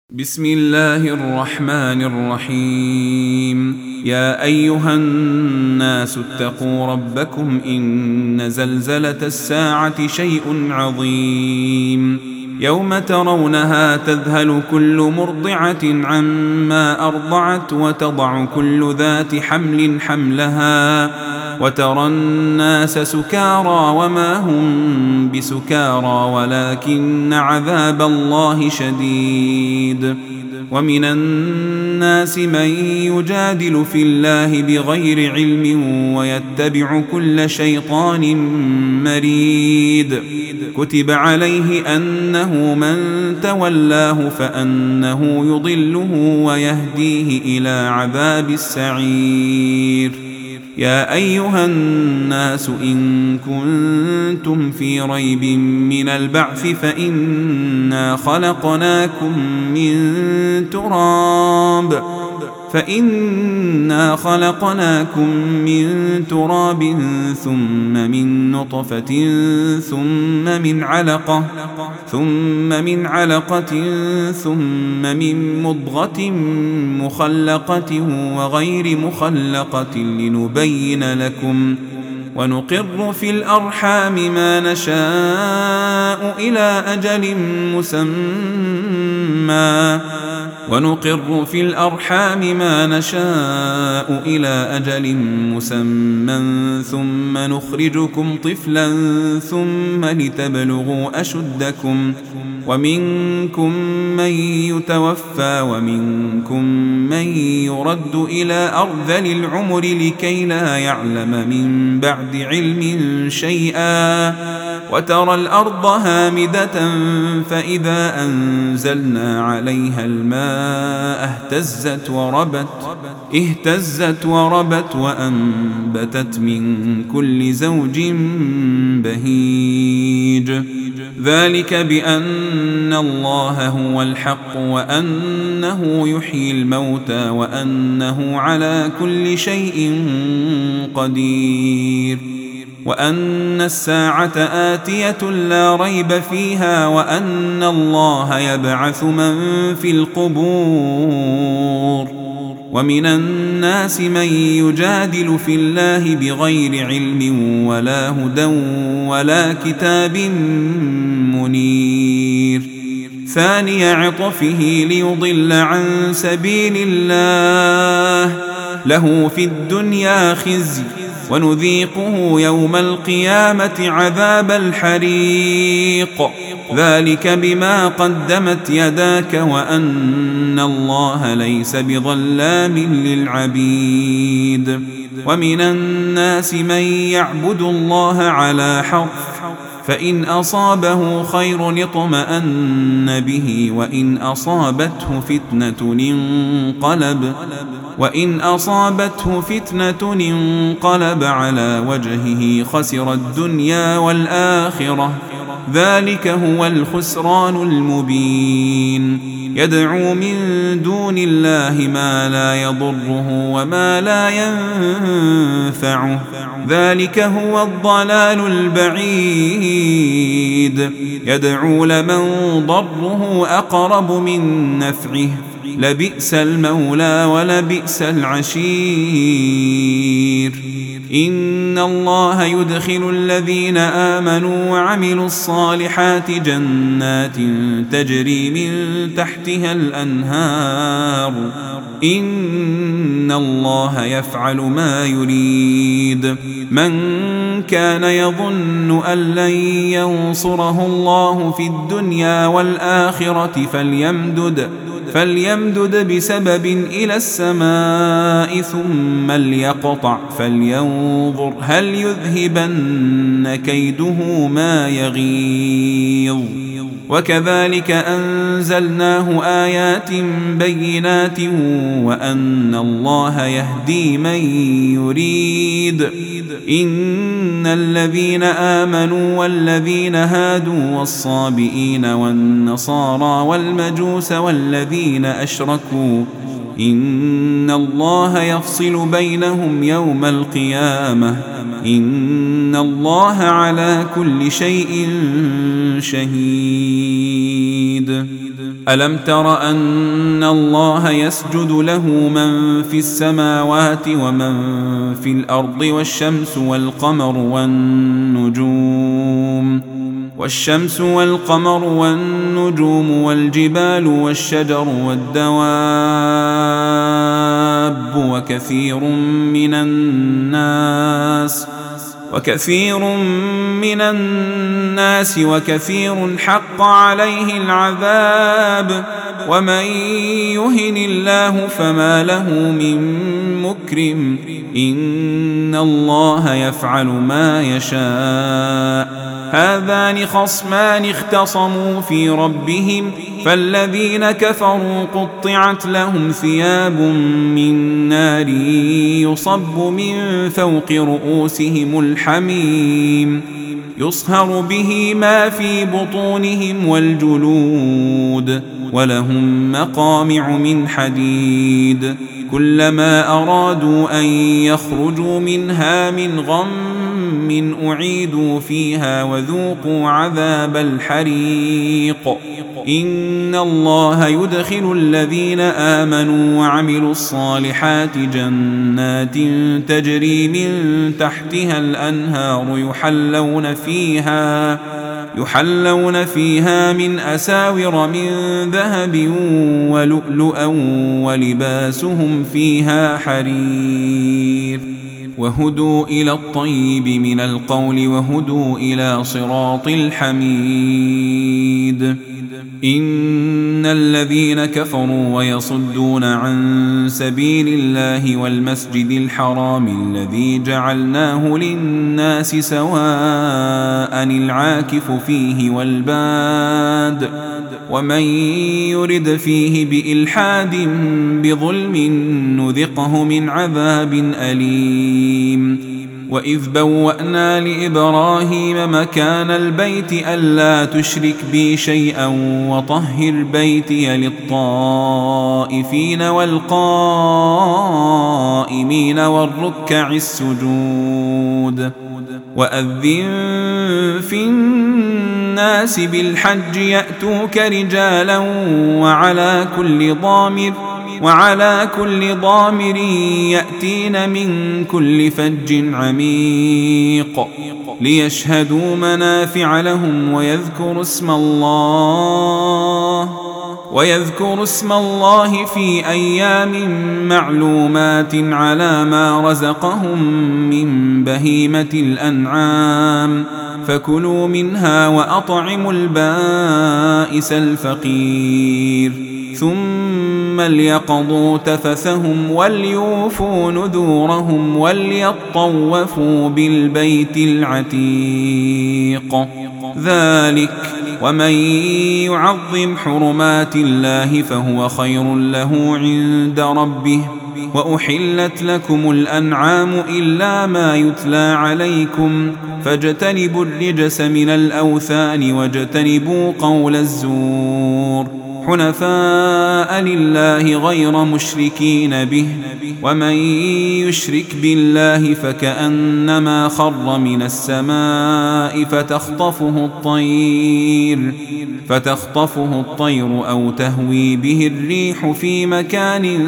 بسم الله الرحمن الرحيم. يا أيها الناس اتقوا ربكم إن زلزلة الساعة شيء عظيم يوم ترونها تذهل كل مرضعة عما أرضعت وتضع كل ذات حمل حملها وترى الناس سكارى وما هم بسكارى ولكن عذاب الله شديد. ومن الناس من يجادل في الله بغير علم ويتبع كل شيطان مريد. كتب عليه أنه من تولاه فأنه يضله ويهديه إلى عذاب السعير. يا أيها الناس إن كنتم في ريب من البعث فإنا خلقناكم من تراب ثم من نطفة ثم من علقة ثم من مضغة مخلقة وغير مخلقة لنبين لكم. ونقر في الأرحام ما نشاء إلى أجل مسمى ثم نخرجكم طفلا ثم لتبلغوا أشدكم ومنكم من يتوفى ومنكم من يرد إلى أرذل العمر لكي لا يعلم من بعد علم شيئا. وترى الأرض هامدة فإذا أنزلنا عليها الماء اهتزت وربت وأنبتت من كل زوج بهيج. ذلك بأن الله هو الحق وأنه يحيي الموتى وأنه على كل شيء قدير. وأن الساعة آتية لا ريب فيها وأن الله يبعث من في القبور. ومن الناس من يجادل في الله بغير علم ولا هدى ولا كتاب منير. ثاني عطفه ليضل عن سبيل الله له في الدنيا خزي ونذيقه يوم القيامة عذاب الحريق. ذلك بما قدمت يداك وأن الله ليس بظلام للعبيد. ومن الناس من يعبد الله على حرف فإن أصابه خير اطمأن به وإن أصابته فتنة انقلب على وجهه خسر الدنيا والآخرة. ذلك هو الخسران المبين. يدعو من دون الله ما لا يضره وما لا ينفعه. ذلك هو الضلال البعيد. يدعو لمن ضره أقرب من نفعه لبئس المولى ولبئس العشير. إن الله يدخل الذين آمنوا وعملوا الصالحات جنات تجري من تحتها الأنهار. إن الله يفعل ما يريد. من كان يظن أن لن ينصره الله في الدنيا والآخرة فليمدد بسبب إلى السماء ثم ليقطع فلينظر هل يذهبن كيده ما يغيظ. وكذلك أنزلناه آيات بينات وأن الله يهدي من يريد. إن الذين آمنوا والذين هادوا والصابئين والنصارى والمجوس والذين أشركوا إن الله يفصل بينهم يوم القيامة. إن الله على كل شيء شهيد. ألم تر أن الله يسجد له من في السماوات ومن في الأرض والشمس والقمر والجبال والشجر والدواب وكثير من الناس وكثير حق عليه العذاب ومن يهن الله فما له من مكرم إن الله يفعل ما يشاء هذان خصمان اختصموا في ربهم فالذين كفروا قطعت لهم ثياب من نار يصب من فوق رؤوسهم الحميم يصهر به ما في بطونهم والجلود ولهم مقامع من حديد كلما أرادوا أن يخرجوا منها من غم أعيدوا فيها وذوقوا عذاب الحريق إن الله يدخل الذين آمنوا وعملوا الصالحات جنات تجري من تحتها الأنهار يحلون فيها من أساور من ذهب ولؤلؤا ولباسهم فيها حرير وهدوا إلى الطيب من القول وهدوا إلى صراط الحميد إن الذين كفروا ويصدون عن سبيل الله والمسجد الحرام الذي جعلناه للناس سواء العاكف فيه والباد ومن يرد فيه بإلحاد بظلم نذقه من عذاب أليم وإذ بوأنا لإبراهيم مكان البيت ألا تشرك بي شيئا وطهر بيتي للطائفين والقائمين والركع السجود وأذن في الناس بالحج يأتوك رجالا وعلى كل ضامر يأتين من كل فج عميق ليشهدوا منافع لهم ويذكروا اسم الله في أيام معلومات على ما رزقهم من بهيمة الأنعام فكلوا منها وأطعموا البائس الفقير ثم ليقضوا تفثهم وليوفوا نذورهم وليطوفوا بالبيت العتيق ذلك ومن يعظم حرمات الله فهو خير له عند ربه وأحلت لكم الأنعام إلا ما يتلى عليكم فاجتنبوا الرجس من الأوثان واجتنبوا قول الزور حنفاء لله غير مشركين به ومن يشرك بالله فكأنما خر من السماء فتخطفه الطير أو تهوي به الريح في مكان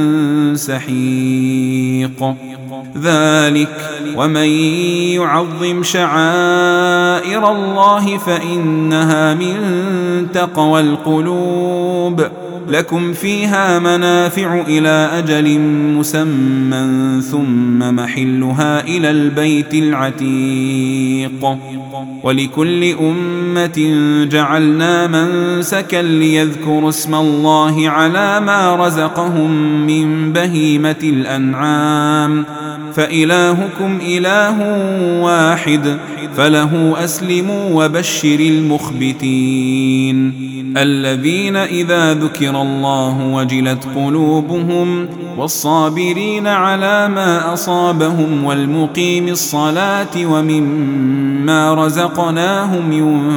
سحيق ذلك ومن يعظم شعائر الله فإنها من تقوى القلوب لكم فيها منافع إلى أجل مسمى ثم محلها إلى البيت العتيق ولكل أمة جعلنا منسكا ليذكروا اسم الله على ما رزقهم من بهيمة الأنعام فإلهكم إله واحد فله أسلموا وبشر المخبتين الذين إذا ذكر الله وجلت قلوبهم والصابرين على ما أصابهم والمقيم الصلاة ومما رزقناهم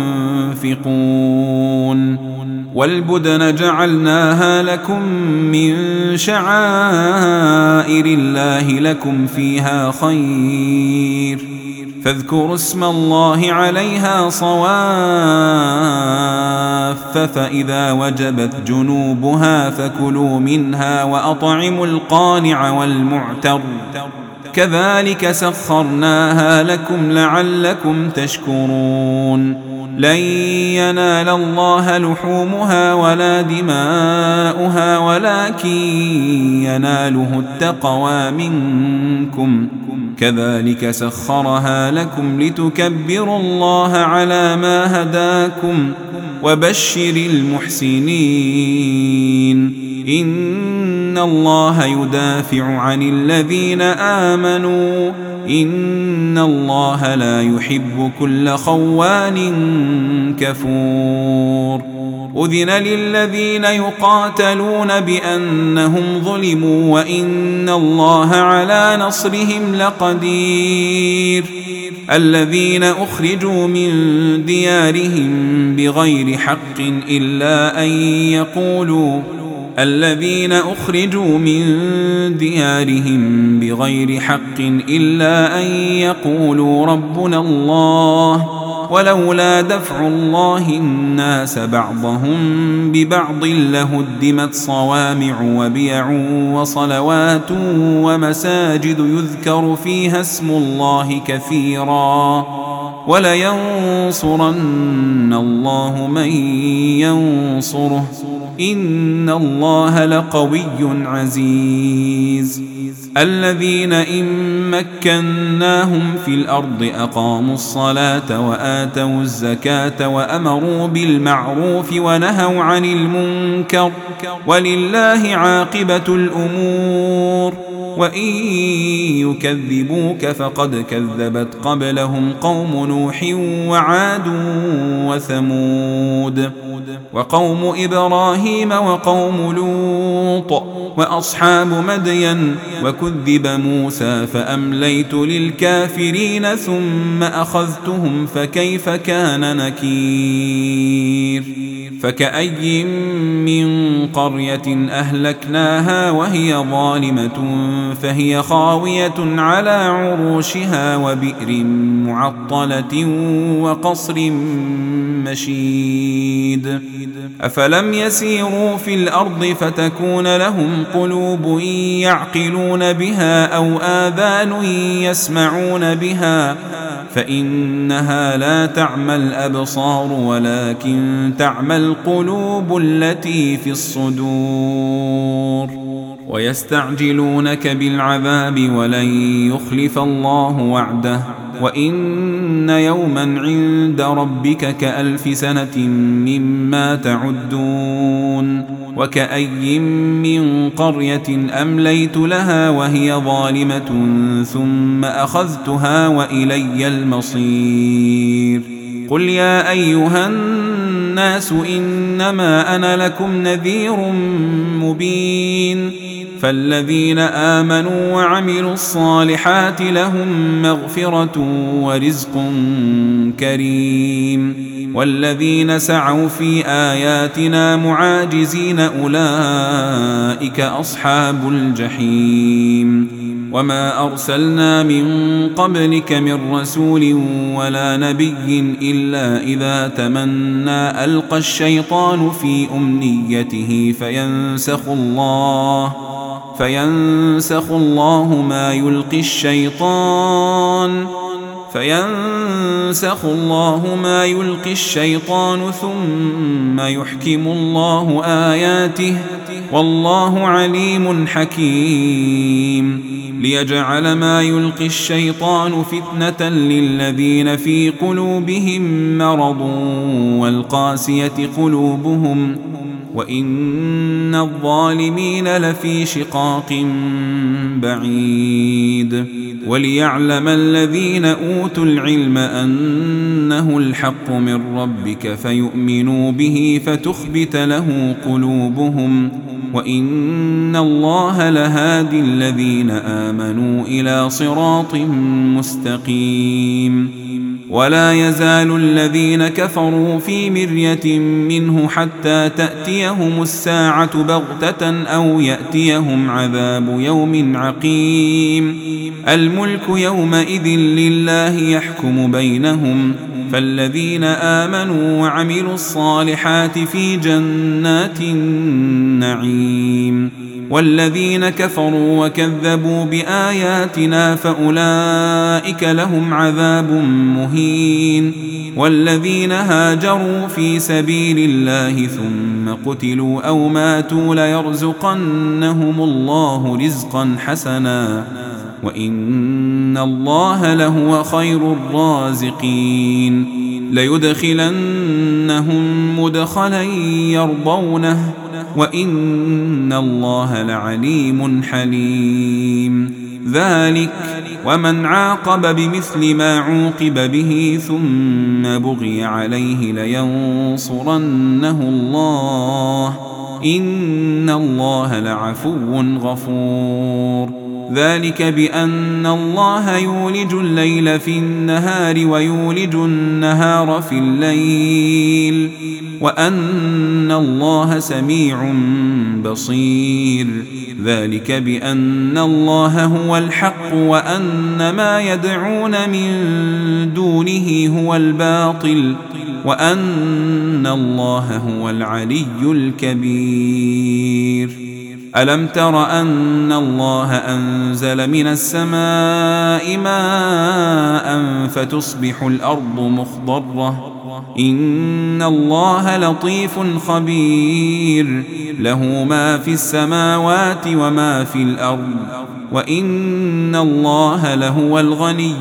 ينفقون والبدن جعلناها لكم من شعائر الله لكم فيها خير فاذكروا اسم الله عليها صواف فإذا وجبت جنوبها فكلوا منها وأطعموا القانع والمعتر كذلك سخرناها لكم لعلكم تشكرون لن ينال الله لحومها ولا دماؤها ولكن يناله التقوى منكم كذلك سخرها لكم لتكبروا الله على ما هداكم وبشر المحسنين إن الله يدافع عن الذين آمنوا إن الله لا يحب كل خوان كفور أذن للذين يقاتلون بأنهم ظلموا وإن الله على نصرهم لقدير الذين أخرجوا من ديارهم بغير حق إلا أن يقولوا ربنا الله ولولا دفع الله الناس بعضهم ببعض لهدمت صوامع وبيع وصلوات ومساجد يذكر فيها اسم الله كثيرا ولينصرن الله من ينصره إن الله لقوي عزيز الذين إن مكناهم في الأرض أقاموا الصلاة وآتوا الزكاة وأمروا بالمعروف ونهوا عن المنكر ولله عاقبة الأمور وإن يكذبوك فقد كذبت قبلهم قوم نوح وعاد وثمود وقوم إبراهيم وقوم لوط وأصحاب مدين وكذب موسى فأمليت للكافرين ثم أخذتهم فكيف كان نكير فكأي من قرية أهلكناها وهي ظالمة فهي خاوية على عروشها وبئر معطلة وقصر مشيد أفلم يسيروا في الأرض فتكون لهم قلوب يعقلون بها أو آذان يسمعون بها فإنها لا تعمى الأبصار ولكن تعمى القلوب التي في الصدور ويستعجلونك بالعذاب ولن يخلف الله وعده وإن يوما عند ربك كألف سنة مما تعدون وكأي من قرية أمليت لها وهي ظالمة ثم أخذتها وإلي المصير قل يا أيها الناس إنما أنا لكم نذير مبين فالذين آمنوا وعملوا الصالحات لهم مغفرة ورزق كريم والذين سعوا في آياتنا معاجزين أولئك أصحاب الجحيم وما أرسلنا من قبلك من رسول ولا نبي إلا إذا تمنى ألقى الشيطان في أمنيته فينسخ الله ما يلقي الشيطان ثم يحكم الله آياته والله عليم حكيم ليجعل ما يلقي الشيطان فتنة للذين في قلوبهم مرض والقاسية قلوبهم وإن الظالمين لفي شقاق بعيد وليعلم الذين أوتوا العلم أنه الحق من ربك فيؤمنوا به فتخبت له قلوبهم وإن الله لهادي الذين آمنوا إلى صراط مستقيم ولا يزال الذين كفروا في مرية منه حتى تأتيهم الساعة بغتة أو يأتيهم عذاب يوم عقيم. الملك يومئذ لله يحكم بينهم، فالذين آمنوا وعملوا الصالحات في جنات النعيم، والذين كفروا وكذبوا بآياتنا فأولئك لهم عذاب مهين. والذين هاجروا في سبيل الله ثم قتلوا أو ماتوا ليرزقنهم الله رزقا حسنا وإن الله لهو خير الرازقين. ليدخلنهم مدخلا يرضونه وإن الله لعليم حليم. ذلك ومن عاقب بمثل ما عوقب به ثم بغي عليه لينصرنه الله إن الله لعفو غفور. ذلك بأن الله يولج الليل في النهار ويولج النهار في الليل وأن الله سميع بصير. ذلك بأن الله هو الحق وأن ما يدعون من دونه هو الباطل وأن الله هو العلي الكبير. ألم تر أن الله أنزل من السماء ماء فتصبح الأرض مخضرة إن الله لطيف خبير له ما في السماوات وما في الأرض وإن الله لهو الغني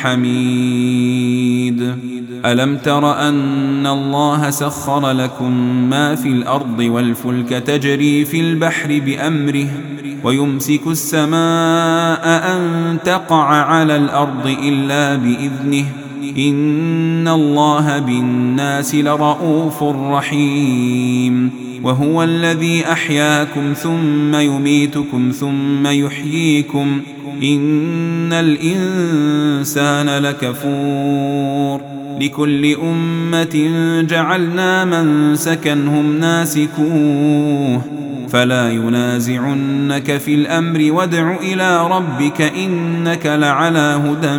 الحميد. ألم تر أن الله سخر لكم ما في الأرض والفلك تجري في البحر بأمره ويمسك السماء أن تقع على الأرض إلا بإذنه إن الله بالناس لرؤوف رحيم. وهو الذي أحياكم ثم يميتكم ثم يحييكم إن الإنسان لكفور. لكل أمة جعلنا منسكا هم ناسكوه فلا ينازعنك في الأمر وادع إلى ربك إنك لعلى هدى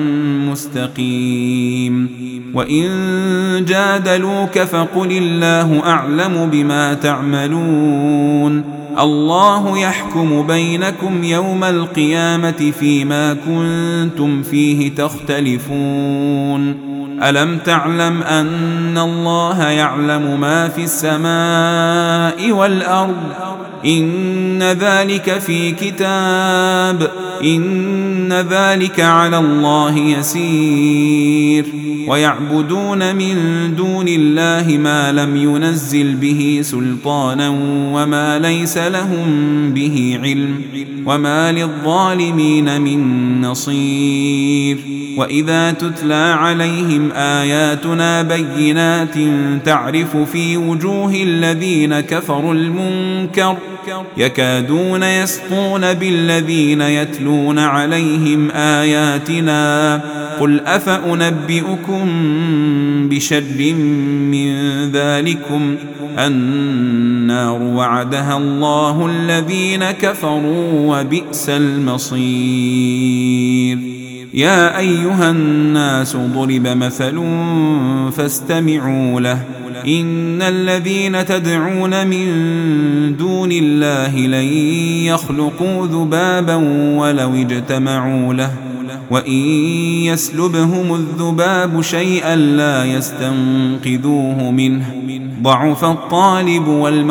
مستقيم. وإن جادلوك فقل الله أعلم بما تعملون الله يحكم بينكم يوم القيامة فيما كنتم فيه تختلفون. ألم تعلم أن الله يعلم ما في السماء والأرض إن ذلك في كتاب إن ذلك على الله يسير. ويعبدون من دون الله ما لم ينزل به سلطانا وما ليس لهم به علم وما للظالمين من نصير. وإذا تتلى عليهم آياتنا بينات تعرف في وجوه الذين كفروا المنكر يكادون يسطون بالذين يتلون عليهم آياتنا قل أفأنبئكم بشر من ذلكم النار وعدها الله الذين كفروا وبئس المصير. يا أيها الناس ضرب مثل فاستمعوا له إن الذين تدعون من دون الله لن يخلقوا ذبابا ولو اجتمعوا له وإن يسلبهم الذباب شيئا لا يستنقذوه منه ضعف الطالب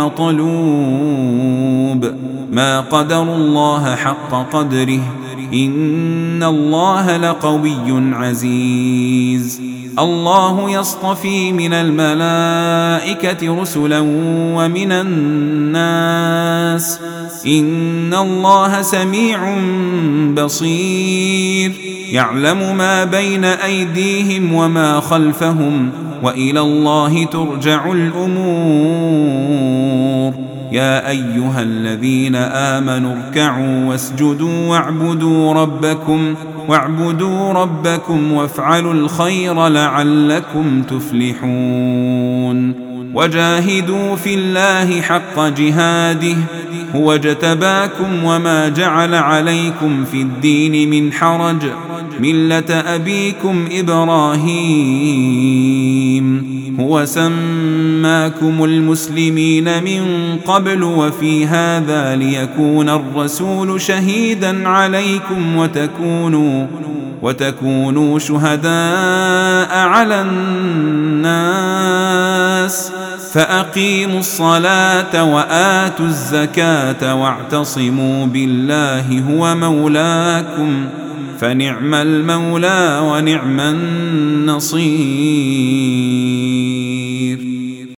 والمطلوب ما قدروا الله حق قدره إن الله لقوي عزيز. الله يصطفي من الملائكة رسلا ومن الناس إن الله سميع بصير يعلم ما بين أيديهم وما خلفهم وإلى الله ترجع الأمور. يا أيها الذين آمنوا اركعوا واسجدوا واعبدوا ربكم واعبدوا ربكم وافعلوا الخير لعلكم تفلحون وجاهدوا في الله حق جهاده هو اجتباكم وما جعل عليكم في الدين من حرج ملة أبيكم إبراهيم هو سماكم المسلمين من قبل وفي هذا ليكون الرسول شهيدا عليكم وتكونوا شهداء على الناس فأقيموا الصلاة وآتوا الزكاة واعتصموا بالله هو مولاكم فنعم المولى ونعم النصير.